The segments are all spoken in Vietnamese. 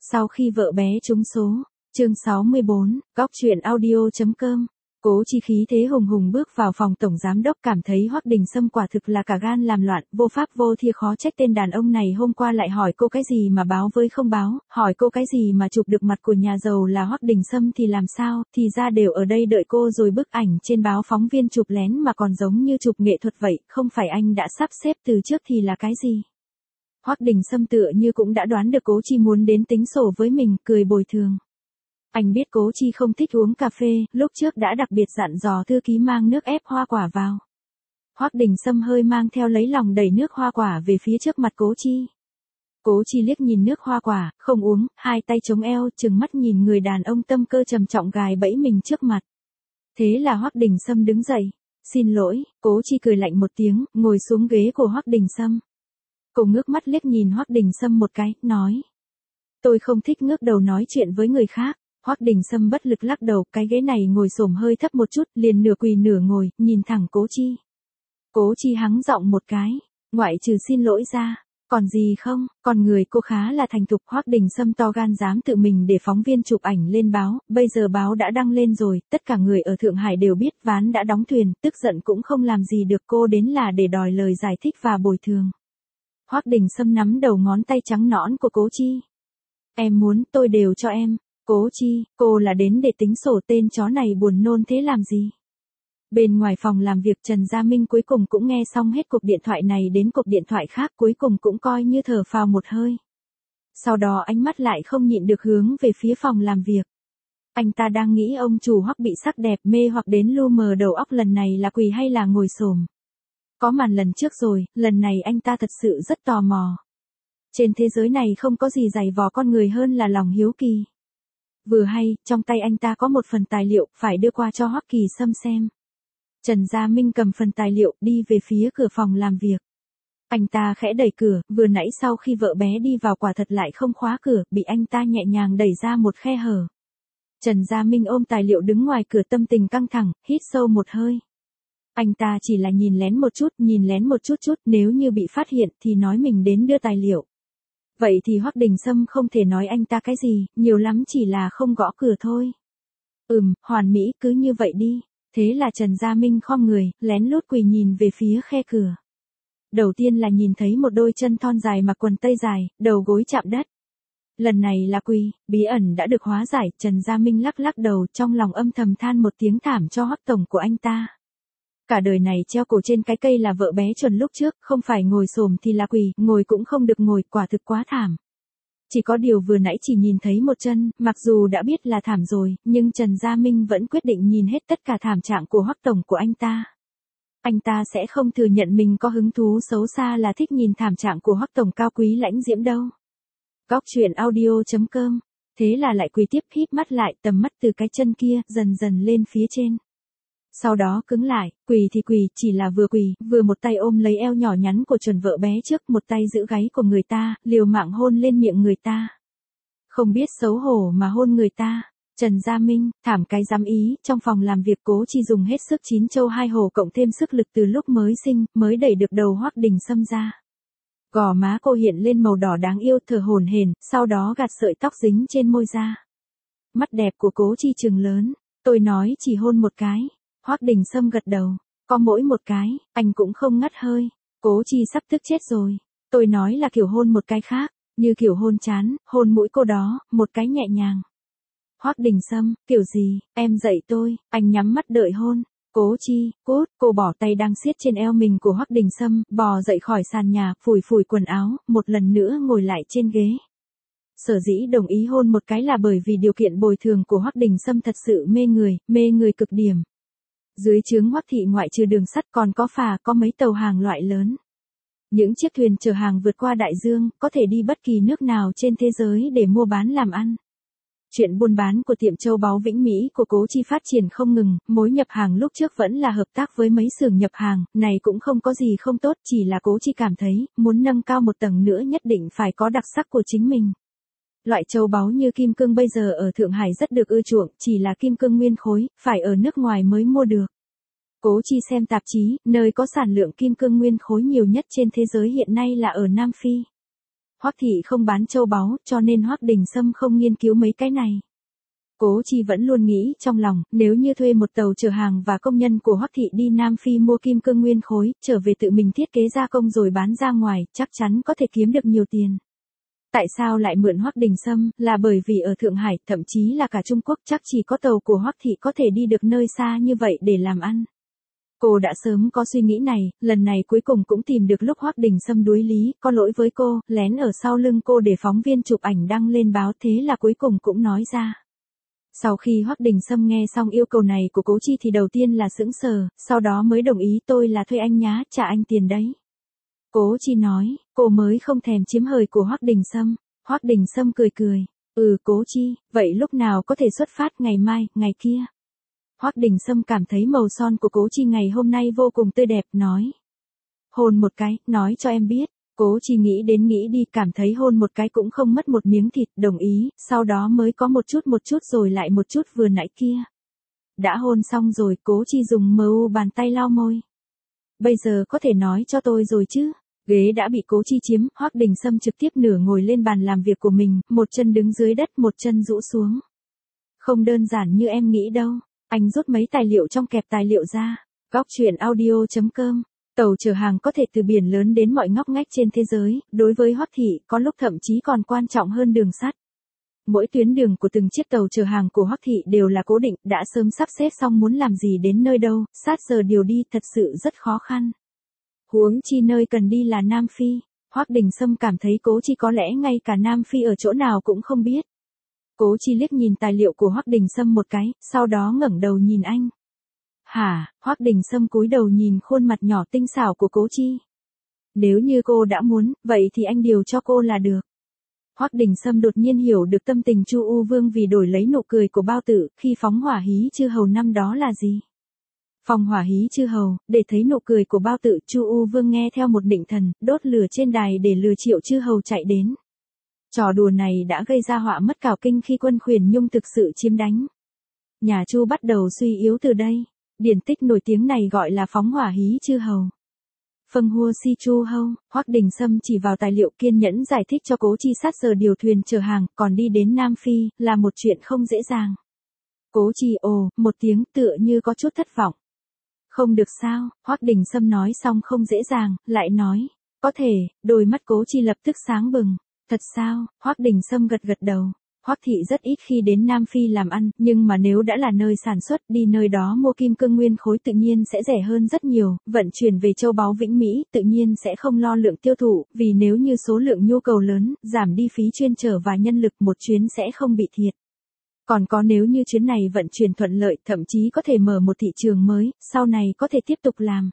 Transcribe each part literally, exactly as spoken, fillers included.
Sau khi vợ bé trúng số, chương sáu mươi bốn, góc truyện audio.com. Cố Chi khí thế hùng hùng bước vào phòng tổng giám đốc, cảm thấy Hoắc Đình Sâm quả thực là cả gan làm loạn, vô pháp vô thiên, khó trách tên đàn ông này hôm qua lại hỏi cô cái gì mà báo với không báo, hỏi cô cái gì mà chụp được mặt của nhà giàu là Hoắc Đình Sâm thì làm sao, thì ra đều ở đây đợi cô rồi, bức ảnh trên báo phóng viên chụp lén mà còn giống như chụp nghệ thuật vậy, không phải anh đã sắp xếp từ trước thì là cái gì. Hoắc Đình Sâm tựa như cũng đã đoán được Cố Chi muốn đến tính sổ với mình, cười bồi thường. Anh biết Cố Chi không thích uống cà phê, lúc trước đã đặc biệt dặn dò thư ký mang nước ép hoa quả vào. Hoắc Đình Sâm hơi mang theo lấy lòng đẩy nước hoa quả về phía trước mặt Cố Chi. Cố Chi liếc nhìn nước hoa quả, không uống, hai tay chống eo, trừng mắt nhìn người đàn ông tâm cơ trầm trọng gài bẫy mình trước mặt. Thế là Hoắc Đình Sâm đứng dậy. Xin lỗi, Cố Chi cười lạnh một tiếng, ngồi xuống ghế của Hoắc Đình Sâm. Cô ngước mắt liếc nhìn Hoắc Đình Sâm một cái, nói. Tôi không thích ngước đầu nói chuyện với người khác. Hoắc Đình Sâm bất lực lắc đầu, cái ghế này ngồi xổm hơi thấp một chút, liền nửa quỳ nửa ngồi, nhìn thẳng Cố Chi. Cố Chi hắng giọng một cái, ngoại trừ xin lỗi ra, còn gì không, còn người cô khá là thành thục. Hoắc Đình Sâm to gan dám tự mình để phóng viên chụp ảnh lên báo, bây giờ báo đã đăng lên rồi, tất cả người ở Thượng Hải đều biết, ván đã đóng thuyền, tức giận cũng không làm gì được, cô đến là để đòi lời giải thích và bồi thường. Hoắc Đình Sâm nắm đầu ngón tay trắng nõn của Cố Chi. Em muốn, tôi đều cho em. Cố Chi, cô là đến để tính sổ, tên chó này buồn nôn thế làm gì? Bên ngoài phòng làm việc, Trần Gia Minh cuối cùng cũng nghe xong hết cuộc điện thoại này đến cuộc điện thoại khác, cuối cùng cũng coi như thở phào một hơi. Sau đó ánh mắt lại không nhịn được hướng về phía phòng làm việc. Anh ta đang nghĩ ông chủ Hoắc bị sắc đẹp mê hoặc đến lu mờ đầu óc, lần này là quỳ hay là ngồi xổm. Có màn lần trước rồi, lần này anh ta thật sự rất tò mò. Trên thế giới này không có gì dày vò con người hơn là lòng hiếu kỳ. Vừa hay, trong tay anh ta có một phần tài liệu, phải đưa qua cho Hoắc Kỳ Sâm xem. Trần Gia Minh cầm phần tài liệu, đi về phía cửa phòng làm việc. Anh ta khẽ đẩy cửa, vừa nãy sau khi vợ bé đi vào quả thật lại không khóa cửa, bị anh ta nhẹ nhàng đẩy ra một khe hở. Trần Gia Minh ôm tài liệu đứng ngoài cửa, tâm tình căng thẳng, hít sâu một hơi. Anh ta chỉ là nhìn lén một chút, nhìn lén một chút chút, nếu như bị phát hiện thì nói mình đến đưa tài liệu. Vậy thì Hoắc Đình Sâm không thể nói anh ta cái gì, nhiều lắm chỉ là không gõ cửa thôi. Ừm, hoàn mỹ, cứ như vậy đi. Thế là Trần Gia Minh khom người, lén lút quỳ nhìn về phía khe cửa. Đầu tiên là nhìn thấy một đôi chân thon dài mặc quần tây dài, đầu gối chạm đất. Lần này là quỳ, bí ẩn đã được hóa giải, Trần Gia Minh lắc lắc đầu, trong lòng âm thầm than một tiếng thảm cho Hoắc tổng của anh ta. Cả đời này treo cổ trên cái cây là vợ bé chuẩn lúc trước, không phải ngồi xổm thì là quỳ, ngồi cũng không được ngồi, quả thực quá thảm. Chỉ có điều vừa nãy chỉ nhìn thấy một chân, mặc dù đã biết là thảm rồi, nhưng Trần Gia Minh vẫn quyết định nhìn hết tất cả thảm trạng của Hoắc tổng của anh ta. Anh ta sẽ không thừa nhận mình có hứng thú xấu xa là thích nhìn thảm trạng của Hoắc tổng cao quý lãnh diễm đâu. Góc truyện audio.com. Thế là lại quỳ tiếp, híp mắt lại, tầm mắt từ cái chân kia dần dần lên phía trên. Sau đó cứng lại, quỳ thì quỳ, chỉ là vừa quỳ, vừa một tay ôm lấy eo nhỏ nhắn của chuẩn vợ bé trước, một tay giữ gáy của người ta, liều mạng hôn lên miệng người ta. Không biết xấu hổ mà hôn người ta. Trần Gia Minh, thảm cái dám ý, trong phòng làm việc Cố Chi dùng hết sức chín châu hai hổ cộng thêm sức lực từ lúc mới sinh, mới đẩy được đầu Hoắc Đình Sâm ra. Gò má cô hiện lên màu đỏ đáng yêu, thở hổn hển, sau đó gạt sợi tóc dính trên môi ra. Mắt đẹp của Cố Chi trừng lớn, tôi nói chỉ hôn một cái. Hoắc Đình Sâm gật đầu, có mỗi một cái, anh cũng không ngắt hơi. Cố Chi sắp tức chết rồi. Tôi nói là kiểu hôn một cái khác, như kiểu hôn chán, hôn mũi cô đó, một cái nhẹ nhàng. Hoắc Đình Sâm, kiểu gì, em dạy tôi, anh nhắm mắt đợi hôn. Cố Chi, cút, cô bỏ tay đang siết trên eo mình của Hoắc Đình Sâm, bò dậy khỏi sàn nhà, phủi phủi quần áo, một lần nữa ngồi lại trên ghế. Sở dĩ đồng ý hôn một cái là bởi vì điều kiện bồi thường của Hoắc Đình Sâm thật sự mê người, mê người cực điểm. Dưới trướng Hoắc thị ngoại trừ đường sắt còn có phà, có mấy tàu hàng loại lớn. Những chiếc thuyền chở hàng vượt qua đại dương, có thể đi bất kỳ nước nào trên thế giới để mua bán làm ăn. Chuyện buôn bán của tiệm châu báu Vĩnh Mỹ của Cố Chi phát triển không ngừng, mối nhập hàng lúc trước vẫn là hợp tác với mấy xưởng nhập hàng, này cũng không có gì không tốt, chỉ là Cố Chi cảm thấy, muốn nâng cao một tầng nữa nhất định phải có đặc sắc của chính mình. Loại châu báu như kim cương bây giờ ở Thượng Hải rất được ưa chuộng, chỉ là kim cương nguyên khối, phải ở nước ngoài mới mua được. Cố Chi xem tạp chí, nơi có sản lượng kim cương nguyên khối nhiều nhất trên thế giới hiện nay là ở Nam Phi. Hoắc thị không bán châu báu, cho nên Hoắc Đình Sâm không nghiên cứu mấy cái này. Cố Chi vẫn luôn nghĩ trong lòng, nếu như thuê một tàu chở hàng và công nhân của Hoắc thị đi Nam Phi mua kim cương nguyên khối, trở về tự mình thiết kế gia công rồi bán ra ngoài, chắc chắn có thể kiếm được nhiều tiền. Tại sao lại mượn Hoắc Đình Sâm, là bởi vì ở Thượng Hải, thậm chí là cả Trung Quốc chắc chỉ có tàu của Hoắc thị có thể đi được nơi xa như vậy để làm ăn. Cô đã sớm có suy nghĩ này, lần này cuối cùng cũng tìm được lúc Hoắc Đình Sâm đuối lý, có lỗi với cô, lén ở sau lưng cô để phóng viên chụp ảnh đăng lên báo, thế là cuối cùng cũng nói ra. Sau khi Hoắc Đình Sâm nghe xong yêu cầu này của Cố Chi thì đầu tiên là sững sờ, sau đó mới đồng ý, tôi là thuê anh nhá, trả anh tiền đấy. Cố Chi nói, cô mới không thèm chiếm hời của Hoắc Đình Sâm. Hoắc Đình Sâm cười cười, ừ Cố Chi, vậy lúc nào có thể xuất phát, ngày mai, ngày kia. Hoắc Đình Sâm cảm thấy màu son của Cố Chi ngày hôm nay vô cùng tươi đẹp, nói. Hôn một cái, nói cho em biết. Cố Chi nghĩ đến nghĩ đi, cảm thấy hôn một cái cũng không mất một miếng thịt, đồng ý, sau đó mới có một chút một chút rồi lại một chút vừa nãy kia. Đã hôn xong rồi, Cố Chi dùng mờ u bàn tay lau môi. Bây giờ có thể nói cho tôi rồi chứ? Ghế đã bị Cố Chi chiếm, Hoắc Đình Sâm trực tiếp nửa ngồi lên bàn làm việc của mình, một chân đứng dưới đất, một chân rũ xuống. Không đơn giản như em nghĩ đâu, anh rút mấy tài liệu trong kẹp tài liệu ra. Góc truyện audio chấm com. Tàu chở hàng có thể từ biển lớn đến mọi ngóc ngách trên thế giới, đối với Hoắc thị, có lúc thậm chí còn quan trọng hơn đường sắt. Mỗi tuyến đường của từng chiếc tàu chở hàng của Hoắc thị đều là cố định, đã sớm sắp xếp xong muốn làm gì đến nơi đâu, sát giờ điều đi thật sự rất khó khăn. Huống chi nơi cần đi là Nam Phi, Hoắc Đình Sâm cảm thấy Cố Chi có lẽ ngay cả Nam Phi ở chỗ nào cũng không biết. Cố Chi liếc nhìn tài liệu của Hoắc Đình Sâm một cái, sau đó ngẩng đầu nhìn anh. Hả? Hoắc Đình Sâm cúi đầu nhìn khuôn mặt nhỏ tinh xảo của Cố Chi. Nếu như cô đã muốn, vậy thì anh điều cho cô là được. Hoắc Đình Sâm đột nhiên hiểu được tâm tình Chu U Vương vì đổi lấy nụ cười của Bao Tử khi phóng hỏa hí chư hầu năm đó là gì. Phòng hỏa hí chư hầu, để thấy nụ cười của Bao Tử, Chu U Vương nghe theo một định thần, đốt lửa trên đài để lừa Triệu chư hầu chạy đến. Trò đùa này đã gây ra họa mất cào kinh khi quân Khuyển Nhung thực sự chiếm đánh. Nhà Chu bắt đầu suy yếu từ đây. Điển tích nổi tiếng này gọi là phóng hỏa hí chư hầu. Phân hua si chu hâu, Hoắc Đình Sâm chỉ vào tài liệu kiên nhẫn giải thích cho Cố Chi sát giờ điều thuyền chở hàng, còn đi đến Nam Phi, là một chuyện không dễ dàng. Cố Chi ồ, một tiếng tựa như có chút thất vọng. Không được sao, Hoắc Đình Sâm nói xong không dễ dàng, lại nói, có thể, đôi mắt Cố Chi lập tức sáng bừng. Thật sao, Hoắc Đình Sâm gật gật đầu. Hoắc thị rất ít khi đến Nam Phi làm ăn, nhưng mà nếu đã là nơi sản xuất, đi nơi đó mua kim cương nguyên khối tự nhiên sẽ rẻ hơn rất nhiều, vận chuyển về châu báu Vĩnh Mỹ tự nhiên sẽ không lo lượng tiêu thụ, vì nếu như số lượng nhu cầu lớn, giảm đi phí chuyên chở và nhân lực một chuyến sẽ không bị thiệt. Còn có nếu như chuyến này vận chuyển thuận lợi, thậm chí có thể mở một thị trường mới, sau này có thể tiếp tục làm.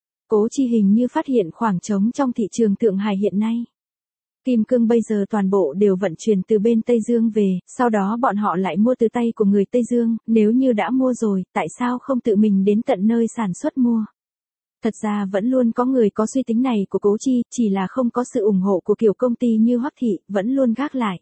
Cố Chi hình như phát hiện khoảng trống trong thị trường Thượng Hải hiện nay. Kim cương bây giờ toàn bộ đều vận chuyển từ bên Tây Dương về, sau đó bọn họ lại mua từ tay của người Tây Dương, nếu như đã mua rồi, tại sao không tự mình đến tận nơi sản xuất mua? Thật ra vẫn luôn có người có suy tính này của Cố Chi, chỉ là không có sự ủng hộ của kiểu công ty như Hoắc thị, vẫn luôn gác lại.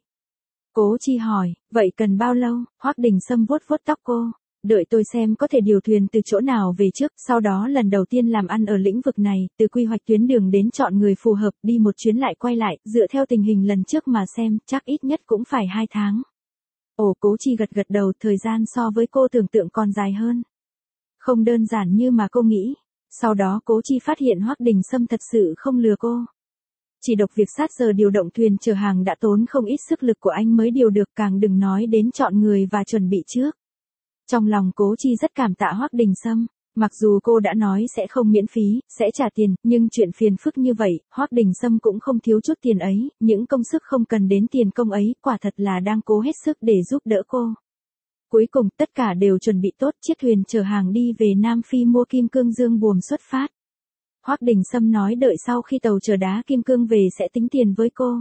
Cố Chi hỏi, vậy cần bao lâu? Hoắc Đình Sâm vuốt vuốt tóc cô. Đợi tôi xem có thể điều thuyền từ chỗ nào về trước, sau đó lần đầu tiên làm ăn ở lĩnh vực này, từ quy hoạch tuyến đường đến chọn người phù hợp, đi một chuyến lại quay lại, dựa theo tình hình lần trước mà xem, chắc ít nhất cũng phải hai tháng. Ồ, Cố Chi gật gật đầu, thời gian so với cô tưởng tượng còn dài hơn. Không đơn giản như mà cô nghĩ. Sau đó Cố Chi phát hiện Hoắc Đình Sâm thật sự không lừa cô. Chỉ độc việc sát giờ điều động thuyền chở hàng đã tốn không ít sức lực của anh mới điều được, càng đừng nói đến chọn người và chuẩn bị trước. Trong lòng Cố Chi rất cảm tạ Hoắc Đình Sâm, mặc dù cô đã nói sẽ không miễn phí, sẽ trả tiền, nhưng chuyện phiền phức như vậy, Hoắc Đình Sâm cũng không thiếu chút tiền ấy, những công sức không cần đến tiền công ấy, quả thật là đang cố hết sức để giúp đỡ cô. Cuối cùng tất cả đều chuẩn bị tốt, chiếc thuyền chở hàng đi về Nam Phi mua kim cương dương buồm xuất phát. Hoắc Đình Sâm nói đợi sau khi tàu chở đá kim cương về sẽ tính tiền với cô.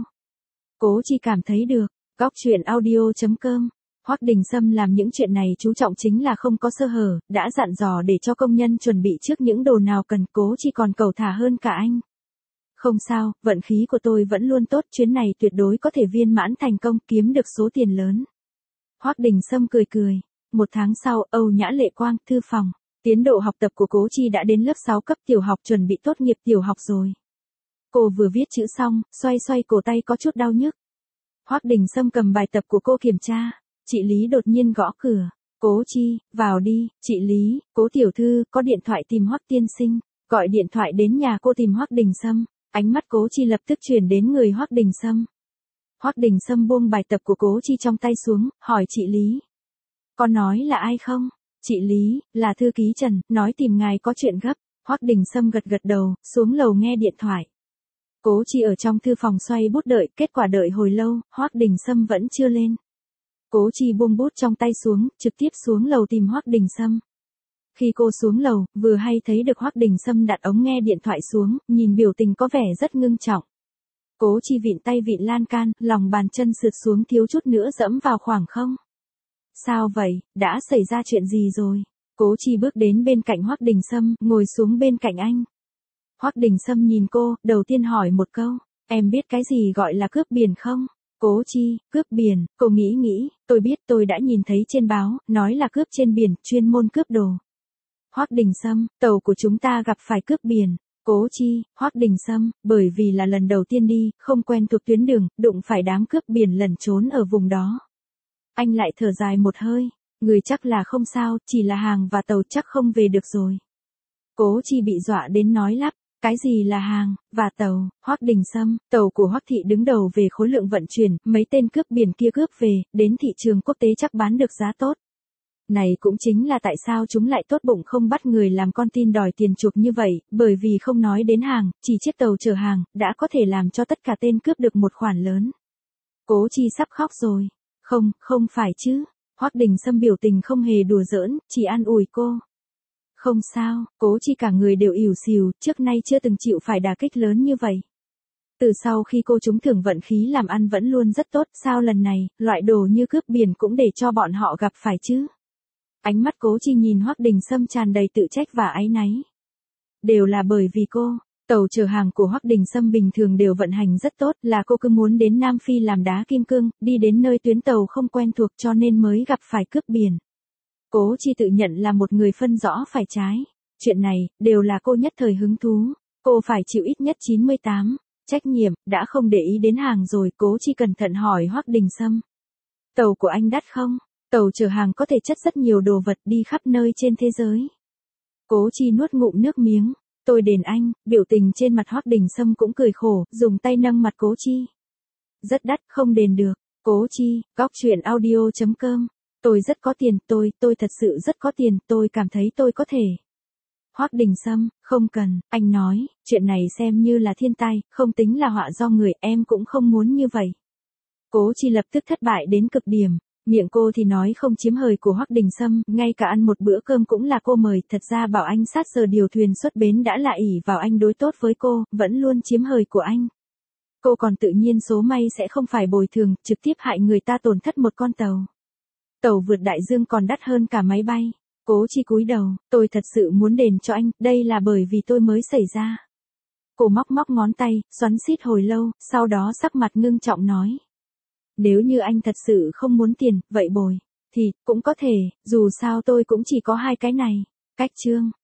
Cố Chi cảm thấy được. Góc truyện audio chấm com. Hoắc Đình Sâm làm những chuyện này chú trọng chính là không có sơ hở, đã dặn dò để cho công nhân chuẩn bị trước những đồ nào cần, Cố Chi còn cầu thả hơn cả anh. Không sao, vận khí của tôi vẫn luôn tốt, chuyến này tuyệt đối có thể viên mãn thành công, kiếm được số tiền lớn. Hoắc Đình Sâm cười cười. Một tháng sau, Âu Nhã Lệ Quang, thư phòng. Tiến độ học tập của Cố Chi đã đến lớp sáu cấp tiểu học, chuẩn bị tốt nghiệp tiểu học rồi. Cô vừa viết chữ xong, xoay xoay cổ tay có chút đau nhức. Hoắc Đình Sâm cầm bài tập của cô kiểm tra. Chị Lý đột nhiên gõ cửa. Cố Chi, vào đi. Chị Lý, Cố tiểu thư, có điện thoại tìm Hoắc tiên sinh. Gọi điện thoại đến nhà cô tìm Hoắc Đình Sâm. Ánh mắt Cố Chi lập tức chuyển đến người Hoắc Đình Sâm. Hoắc Đình Sâm buông bài tập của Cố Chi trong tay xuống, hỏi chị Lý. Có nói là ai không? Chị Lý, là thư ký Trần, nói tìm ngài có chuyện gấp. Hoắc Đình Sâm gật gật đầu, xuống lầu nghe điện thoại. Cố Chi ở trong thư phòng xoay bút đợi, kết quả đợi hồi lâu, Hoắc Đình Sâm vẫn chưa lên. Cố Chi buông bút trong tay xuống, trực tiếp xuống lầu tìm Hoắc Đình Sâm. Khi cô xuống lầu, vừa hay thấy được Hoắc Đình Sâm đặt ống nghe điện thoại xuống, nhìn biểu tình có vẻ rất ngưng trọng. Cố Chi vịn tay vịn lan can, lòng bàn chân sượt xuống thiếu chút nữa dẫm vào khoảng không. Sao vậy, đã xảy ra chuyện gì rồi? Cố Chi bước đến bên cạnh Hoắc Đình Sâm, ngồi xuống bên cạnh anh. Hoắc Đình Sâm nhìn cô, đầu tiên hỏi một câu, em biết cái gì gọi là cướp biển không? Cố Chi, cướp biển, cô nghĩ nghĩ, tôi biết, tôi đã nhìn thấy trên báo, nói là cướp trên biển, chuyên môn cướp đồ. Hoắc Đình Sâm, tàu của chúng ta gặp phải cướp biển. Cố Chi, Hoắc Đình Sâm, bởi vì là lần đầu tiên đi, không quen thuộc tuyến đường, đụng phải đám cướp biển lẩn trốn ở vùng đó. Anh lại thở dài một hơi, người chắc là không sao, chỉ là hàng và tàu chắc không về được rồi. Cố Chi bị dọa đến nói lắp, cái gì là hàng, và tàu? Hoắc Đình Sâm, tàu của Hoắc thị đứng đầu về khối lượng vận chuyển, mấy tên cướp biển kia cướp về, đến thị trường quốc tế chắc bán được giá tốt. Này cũng chính là tại sao chúng lại tốt bụng không bắt người làm con tin đòi tiền chuộc như vậy, bởi vì không nói đến hàng, chỉ chiếc tàu chở hàng, đã có thể làm cho tất cả tên cướp được một khoản lớn. Cố Chi sắp khóc rồi. Không, không phải chứ. Hoắc Đình Sâm biểu tình không hề đùa giỡn, chỉ an ủi cô. Không sao, Cố Chi cả người đều ỉu xìu, trước nay chưa từng chịu phải đả kích lớn như vậy. Từ sau khi cô trúng thưởng vận khí làm ăn vẫn luôn rất tốt, sao lần này, loại đồ như cướp biển cũng để cho bọn họ gặp phải chứ? Ánh mắt Cố Chi nhìn Hoắc Đình Sâm tràn đầy tự trách và áy náy. Đều là bởi vì cô, tàu chở hàng của Hoắc Đình Sâm bình thường đều vận hành rất tốt, là cô cứ muốn đến Nam Phi làm đá kim cương, đi đến nơi tuyến tàu không quen thuộc cho nên mới gặp phải cướp biển. Cố Chi tự nhận là một người phân rõ phải trái. Chuyện này, đều là cô nhất thời hứng thú. Cô phải chịu ít nhất chín mươi tám. Trách nhiệm, đã không để ý đến hàng rồi, Cố Chi cẩn thận hỏi Hoắc Đình Sâm. Tàu của anh đắt không? Tàu chở hàng có thể chất rất nhiều đồ vật đi khắp nơi trên thế giới. Cố Chi nuốt ngụm nước miếng. Tôi đền anh, biểu tình trên mặt Hoắc Đình Sâm cũng cười khổ, dùng tay nâng mặt Cố Chi. Rất đắt, không đền được. Cố Chi, góc truyện audio chấm com. Tôi rất có tiền, tôi, tôi thật sự rất có tiền, tôi cảm thấy tôi có thể. Hoắc Đình Sâm, không cần, anh nói, chuyện này xem như là thiên tai, không tính là họa do người, em cũng không muốn như vậy. Cố Chi lập tức thất bại đến cực điểm. Miệng cô thì nói không chiếm hời của Hoắc Đình Sâm, ngay cả ăn một bữa cơm cũng là cô mời, thật ra bảo anh sát giờ điều thuyền xuất bến đã là ỷ vào anh đối tốt với cô, vẫn luôn chiếm hời của anh. Cô còn tự nhiên số may sẽ không phải bồi thường, trực tiếp hại người ta tổn thất một con tàu. Tàu vượt đại dương còn đắt hơn cả máy bay. Cố Chi cúi đầu, tôi thật sự muốn đền cho anh, đây là bởi vì tôi mới xảy ra. Cô móc móc ngón tay, xoắn xít hồi lâu, sau đó sắc mặt ngưng trọng nói. Nếu như anh thật sự không muốn tiền, vậy bồi, thì, cũng có thể, dù sao tôi cũng chỉ có hai cái này. Cách chương.